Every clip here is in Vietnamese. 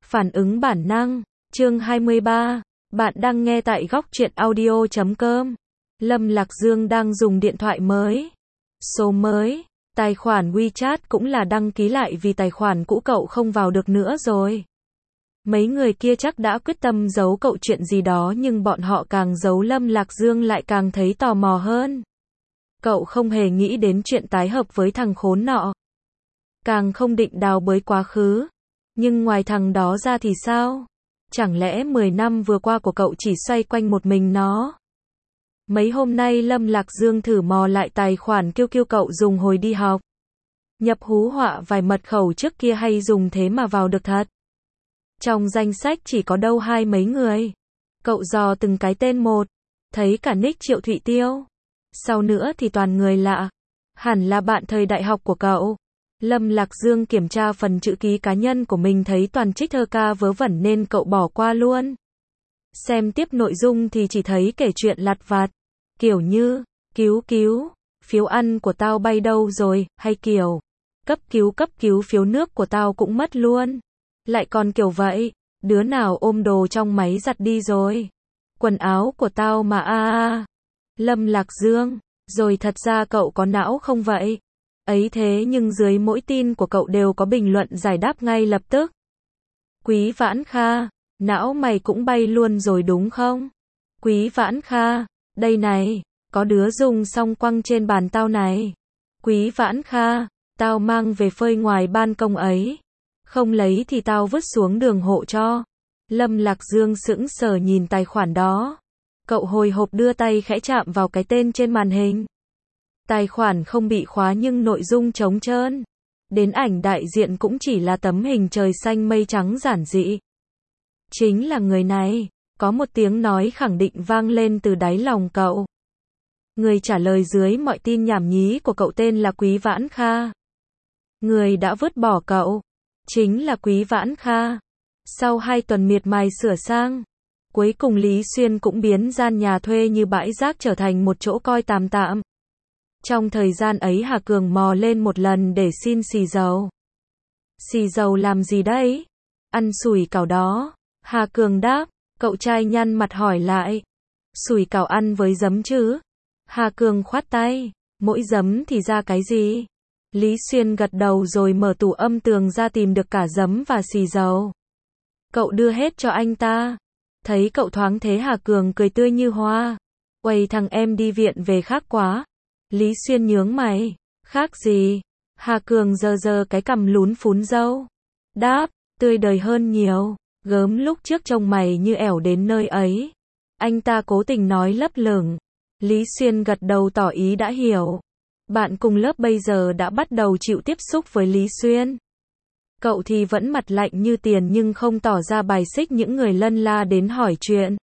Phản ứng bản năng, chương 23. Bạn đang nghe tại góc truyện audio.com. Lâm Lạc Dương đang dùng điện thoại mới. Số mới, tài khoản WeChat cũng là đăng ký lại vì tài khoản cũ cậu không vào được nữa rồi. Mấy người kia chắc đã quyết tâm giấu cậu chuyện gì đó nhưng bọn họ càng giấu Lâm Lạc Dương lại càng thấy tò mò hơn. Cậu không hề nghĩ đến chuyện tái hợp với thằng khốn nọ. Càng không định đào bới quá khứ. Nhưng ngoài thằng đó ra thì sao? Chẳng lẽ 10 năm vừa qua của cậu chỉ xoay quanh một mình nó? Mấy hôm nay Lâm Lạc Dương thử mò lại tài khoản QQ cậu dùng hồi đi học. Nhập hú họa vài mật khẩu trước kia hay dùng thế mà vào được thật. Trong danh sách chỉ có đâu hai mấy người. Cậu dò từng cái tên một. Thấy cả nick Triệu Thụy Tiêu. Sau nữa thì toàn người lạ. Hẳn là bạn thời đại học của cậu. Lâm Lạc Dương kiểm tra phần chữ ký cá nhân của mình thấy toàn trích thơ ca vớ vẩn nên cậu bỏ qua luôn. Xem tiếp nội dung thì chỉ thấy kể chuyện lặt vặt. Kiểu như, cứu, phiếu ăn của tao bay đâu rồi, hay kiểu, cấp cứu phiếu nước của tao cũng mất luôn. Lại còn kiểu vậy, đứa nào ôm đồ trong máy giặt đi rồi. Quần áo của tao mà Lâm Lạc Dương, rồi thật ra cậu có não không vậy? Ấy thế nhưng dưới mỗi tin của cậu đều có bình luận giải đáp ngay lập tức. Quý Vãn Kha, não mày cũng bay luôn rồi đúng không? Quý Vãn Kha, đây này, có đứa dùng xong quăng trên bàn tao này. Quý Vãn Kha, tao mang về phơi ngoài ban công ấy. Không lấy thì tao vứt xuống đường hộ cho. Lâm Lạc Dương sững sờ nhìn tài khoản đó. Cậu hồi hộp đưa tay khẽ chạm vào cái tên trên màn hình. Tài khoản không bị khóa nhưng nội dung trống trơn. Đến ảnh đại diện cũng chỉ là tấm hình trời xanh mây trắng giản dị. Chính là người này, có một tiếng nói khẳng định vang lên từ đáy lòng cậu. Người trả lời dưới mọi tin nhảm nhí của cậu tên là Quý Vãn Kha. Người đã vứt bỏ cậu, chính là Quý Vãn Kha. Sau 2 tuần miệt mài sửa sang, cuối cùng Lý Xuyên cũng biến gian nhà thuê như bãi rác trở thành một chỗ coi tạm tạm. Trong thời gian ấy Hà Cường mò lên một lần để xin xì dầu. Xì dầu làm gì đấy? Ăn sủi cảo đó. Hà Cường đáp, cậu trai nhăn mặt hỏi lại. Sủi cảo ăn với giấm chứ? Hà Cường khoát tay, mỗi giấm thì ra cái gì? Lý Xuyên gật đầu rồi mở tủ âm tường ra tìm được cả giấm và xì dầu. Cậu đưa hết cho anh ta. Thấy cậu thoáng thế Hà Cường cười tươi như hoa. Uầy thằng em đi viện về khác quá. Lý Xuyên nhướng mày, khác gì? Hà Cường giơ cái cằm lún phún râu. Đáp, tươi đời hơn nhiều, gớm lúc trước trông mày như ẻo đến nơi ấy. Anh ta cố tình nói lấp lửng. Lý Xuyên gật đầu tỏ ý đã hiểu. Bạn cùng lớp bây giờ đã bắt đầu chịu tiếp xúc với Lý Xuyên. Cậu thì vẫn mặt lạnh như tiền nhưng không tỏ ra bài xích những người lân la đến hỏi chuyện.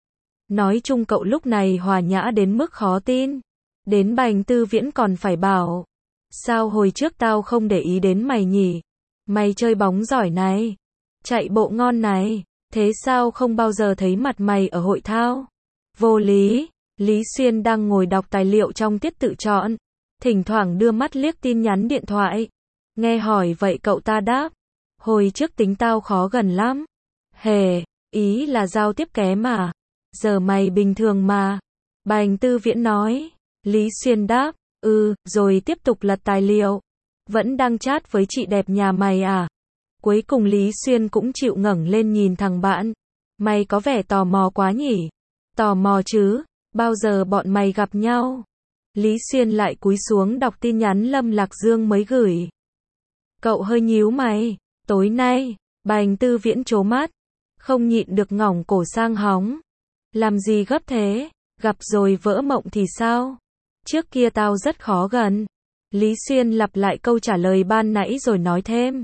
Nói chung cậu lúc này hòa nhã đến mức khó tin. Đến Bành Tư Viễn còn phải bảo. Sao hồi trước tao không để ý đến mày nhỉ? Mày chơi bóng giỏi này. Chạy bộ ngon này. Thế sao không bao giờ thấy mặt mày ở hội thao? Vô lý. Lý Xuyên đang ngồi đọc tài liệu trong tiết tự chọn. Thỉnh thoảng đưa mắt liếc tin nhắn điện thoại. Nghe hỏi vậy cậu ta đáp. Hồi trước tính tao khó gần lắm. Hề, ý là giao tiếp kém à? Giờ mày bình thường mà. Bành Tư Viễn nói. Lý Xuyên đáp, rồi tiếp tục lật tài liệu. Vẫn đang chat với chị đẹp nhà mày à? Cuối cùng Lý Xuyên cũng chịu ngẩng lên nhìn thằng bạn. Mày có vẻ tò mò quá nhỉ? Tò mò chứ, bao giờ bọn mày gặp nhau? Lý Xuyên lại cúi xuống đọc tin nhắn Lâm Lạc Dương mới gửi. Cậu hơi nhíu mày, tối nay, Bành Tư Viễn trố mắt. Không nhịn được ngỏng cổ sang hóng. Làm gì gấp thế? Gặp rồi vỡ mộng thì sao? Trước kia tao rất khó gần. Lý Xuyên lặp lại câu trả lời ban nãy rồi nói thêm.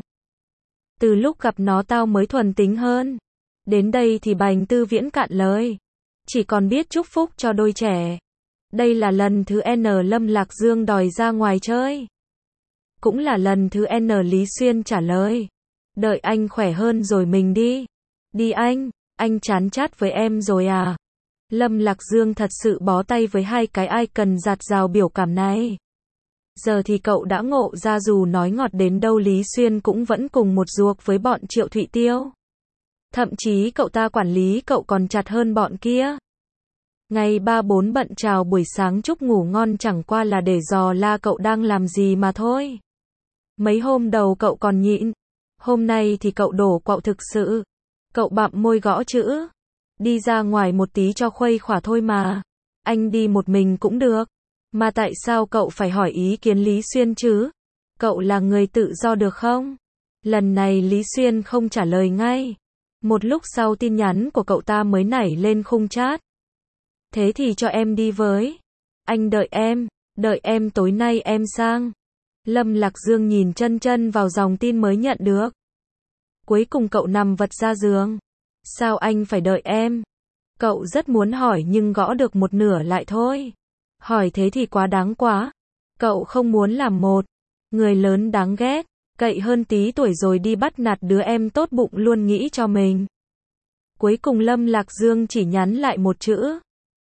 Từ lúc gặp nó tao mới thuần tính hơn. Đến đây thì Bành Tư Viễn cạn lời. Chỉ còn biết chúc phúc cho đôi trẻ. Đây là lần thứ N Lâm Lạc Dương đòi ra ngoài chơi. Cũng là lần thứ N Lý Xuyên trả lời. Đợi anh khỏe hơn rồi mình đi. Đi anh chán chát với em rồi à? Lâm Lạc Dương thật sự bó tay với hai cái icon giạt rào biểu cảm này. Giờ thì cậu đã ngộ ra dù nói ngọt đến đâu Lý Xuyên cũng vẫn cùng một ruột với bọn Triệu Thụy Tiêu. Thậm chí cậu ta quản lý cậu còn chặt hơn bọn kia. Ngày 3-4 bận chào buổi sáng chúc ngủ ngon chẳng qua là để dò la cậu đang làm gì mà thôi. Mấy hôm đầu cậu còn nhịn. Hôm nay thì cậu đổ quạo thực sự. Cậu bặm môi gõ chữ. Đi ra ngoài một tí cho khuây khỏa thôi mà. Anh đi một mình cũng được. Mà tại sao cậu phải hỏi ý kiến Lý Xuyên chứ? Cậu là người tự do được không? Lần này Lý Xuyên không trả lời ngay. Một lúc sau tin nhắn của cậu ta mới nảy lên khung chat. Thế thì cho em đi với. Anh đợi em tối nay em sang. Lâm Lạc Dương nhìn chân chân vào dòng tin mới nhận được. Cuối cùng cậu nằm vật ra giường. Sao anh phải đợi em? Cậu rất muốn hỏi nhưng gõ được một nửa lại thôi. Hỏi thế thì quá đáng quá. Cậu không muốn làm một người lớn đáng ghét, cậy hơn tí tuổi rồi đi bắt nạt đứa em tốt bụng luôn nghĩ cho mình. Cuối cùng Lâm Lạc Dương chỉ nhắn lại một chữ.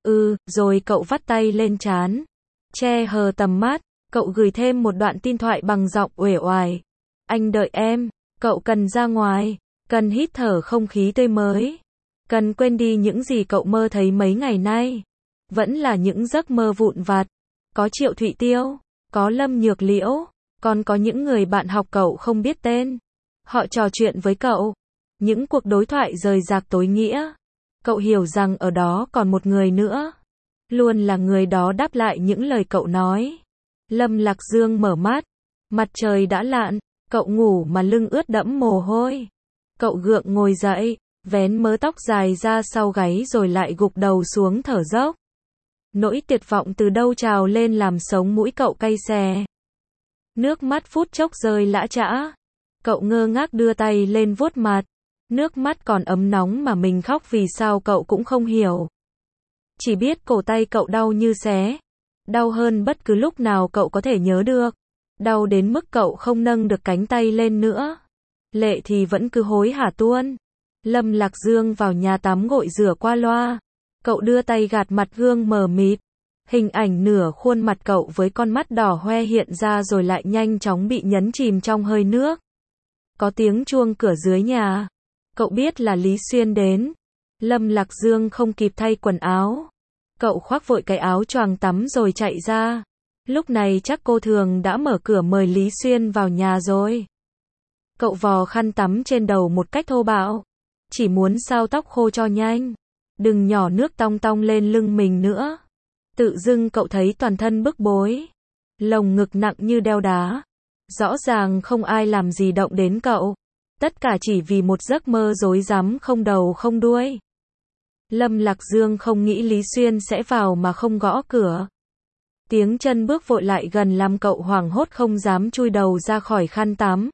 Rồi cậu vắt tay lên trán. Che hờ tầm mắt, cậu gửi thêm một đoạn tin thoại bằng giọng uể oải. Anh đợi em, cậu cần ra ngoài, cần hít thở không khí tươi mới. Cần quên đi những gì cậu mơ thấy mấy ngày nay. Vẫn là những giấc mơ vụn vặt. Có Triệu Thụy Tiêu, có Lâm Nhược Liễu, còn có những người bạn học cậu không biết tên. Họ trò chuyện với cậu. Những cuộc đối thoại rời rạc tối nghĩa. Cậu hiểu rằng ở đó còn một người nữa. Luôn là người đó đáp lại những lời cậu nói. Lâm Lạc Dương mở mắt. Mặt trời đã lặn. Cậu ngủ mà lưng ướt đẫm mồ hôi. Cậu gượng ngồi dậy, vén mớ tóc dài ra sau gáy rồi lại gục đầu xuống thở dốc. Nỗi tuyệt vọng từ đâu trào lên làm sống mũi cậu cay xè. Nước mắt phút chốc rơi lã chã. Cậu ngơ ngác đưa tay lên vuốt mặt. Nước mắt còn ấm nóng mà mình khóc vì sao cậu cũng không hiểu. Chỉ biết cổ tay cậu đau như xé. Đau hơn bất cứ lúc nào cậu có thể nhớ được. Đau đến mức cậu không nâng được cánh tay lên nữa. Lệ thì vẫn cứ hối hả tuôn. Lâm Lạc Dương vào nhà tắm gội rửa qua loa. Cậu đưa tay gạt mặt gương mờ mịt. Hình ảnh nửa khuôn mặt cậu với con mắt đỏ hoe hiện ra rồi lại nhanh chóng bị nhấn chìm trong hơi nước. Có tiếng chuông cửa dưới nhà. Cậu biết là Lý Xuyên đến. Lâm Lạc Dương không kịp thay quần áo. Cậu khoác vội cái áo choàng tắm rồi chạy ra. Lúc này chắc cô Thường đã mở cửa mời Lý Xuyên vào nhà rồi. Cậu vò khăn tắm trên đầu một cách thô bạo. Chỉ muốn sao tóc khô cho nhanh. Đừng nhỏ nước tong tong lên lưng mình nữa. Tự dưng cậu thấy toàn thân bức bối. Lồng ngực nặng như đeo đá. Rõ ràng không ai làm gì động đến cậu. Tất cả chỉ vì một giấc mơ rối rắm không đầu không đuôi. Lâm Lạc Dương không nghĩ Lý Xuyên sẽ vào mà không gõ cửa. Tiếng chân bước vội lại gần làm cậu hoảng hốt không dám chui đầu ra khỏi khăn tắm.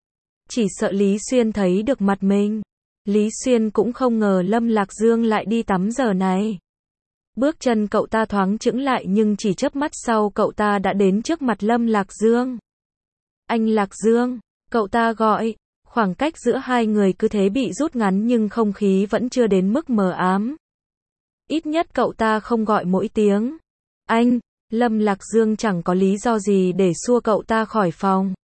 Chỉ sợ Lý Xuyên thấy được mặt mình. Lý Xuyên cũng không ngờ Lâm Lạc Dương lại đi tắm giờ này. Bước chân cậu ta thoáng chững lại nhưng chỉ chớp mắt sau cậu ta đã đến trước mặt Lâm Lạc Dương. Anh Lạc Dương, cậu ta gọi. Khoảng cách giữa hai người cứ thế bị rút ngắn nhưng không khí vẫn chưa đến mức mờ ám. Ít nhất cậu ta không gọi mỗi tiếng. Anh, Lâm Lạc Dương chẳng có lý do gì để xua cậu ta khỏi phòng.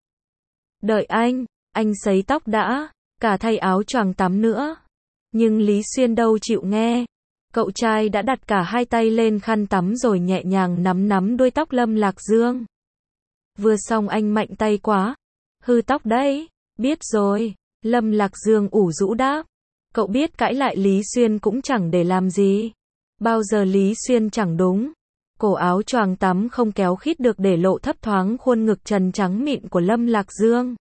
Đợi anh sấy tóc đã, cả thay áo choàng tắm nữa. Nhưng Lý Xuyên đâu chịu nghe. Cậu trai đã đặt cả hai tay lên khăn tắm rồi nhẹ nhàng nắm đuôi tóc Lâm Lạc Dương. Vừa xong anh mạnh tay quá. Hư tóc đấy. Biết rồi. Lâm Lạc Dương ủ rũ đáp. Cậu biết cãi lại Lý Xuyên cũng chẳng để làm gì. Bao giờ Lý Xuyên chẳng đúng. Cổ áo choàng tắm không kéo khít được để lộ thấp thoáng khuôn ngực trần trắng mịn của Lâm Lạc Dương.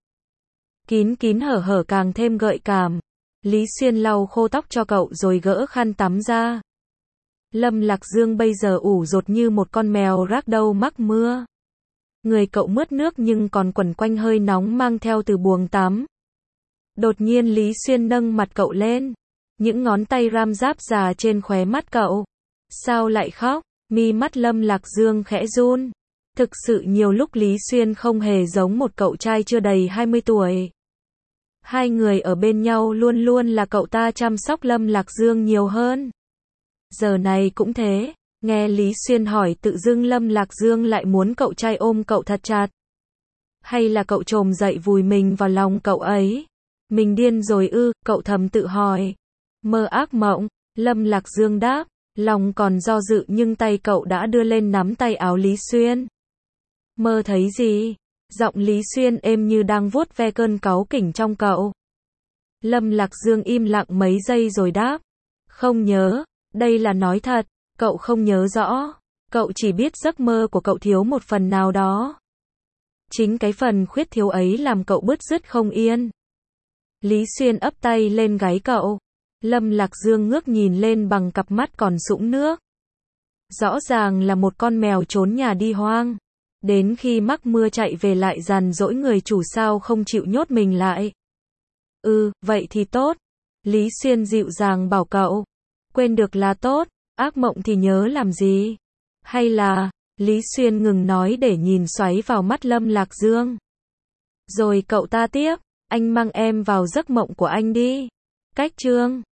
Kín hở càng thêm gợi cảm. Lý Xuyên lau khô tóc cho cậu rồi gỡ khăn tắm ra. Lâm Lạc Dương bây giờ ủ rột như một con mèo rác đâu mắc mưa. Người cậu mướt nước nhưng còn quẩn quanh hơi nóng mang theo từ buồng tắm. Đột nhiên Lý Xuyên nâng mặt cậu lên. Những ngón tay ram ráp già trên khóe mắt cậu. Sao lại khóc? Mi mắt Lâm Lạc Dương khẽ run. Thực sự nhiều lúc Lý Xuyên không hề giống một cậu trai chưa đầy 20 tuổi. Hai người ở bên nhau luôn luôn là cậu ta chăm sóc Lâm Lạc Dương nhiều hơn. Giờ này cũng thế. Nghe Lý Xuyên hỏi tự dưng Lâm Lạc Dương lại muốn cậu trai ôm cậu thật chặt. Hay là cậu trồm dậy vùi mình vào lòng cậu ấy. Mình điên rồi ư, cậu thầm tự hỏi. Mơ ác mộng, Lâm Lạc Dương đáp, lòng còn do dự nhưng tay cậu đã đưa lên nắm tay áo Lý Xuyên. Mơ thấy gì? Giọng Lý Xuyên êm như đang vuốt ve cơn cáu kỉnh trong cậu. Lâm Lạc Dương im lặng mấy giây rồi đáp. Không nhớ, đây là nói thật, cậu không nhớ rõ. Cậu chỉ biết giấc mơ của cậu thiếu một phần nào đó. Chính cái phần khuyết thiếu ấy làm cậu bứt rứt không yên. Lý Xuyên ấp tay lên gáy cậu. Lâm Lạc Dương ngước nhìn lên bằng cặp mắt còn sũng nước. Rõ ràng là một con mèo trốn nhà đi hoang. Đến khi mắc mưa chạy về lại dằn dỗi người chủ sao không chịu nhốt mình lại. Vậy thì tốt. Lý Xuyên dịu dàng bảo cậu. Quên được là tốt, ác mộng thì nhớ làm gì? Hay là, Lý Xuyên ngừng nói để nhìn xoáy vào mắt Lâm Lạc Dương. Rồi cậu ta tiếp, anh mang em vào giấc mộng của anh đi. Cách chương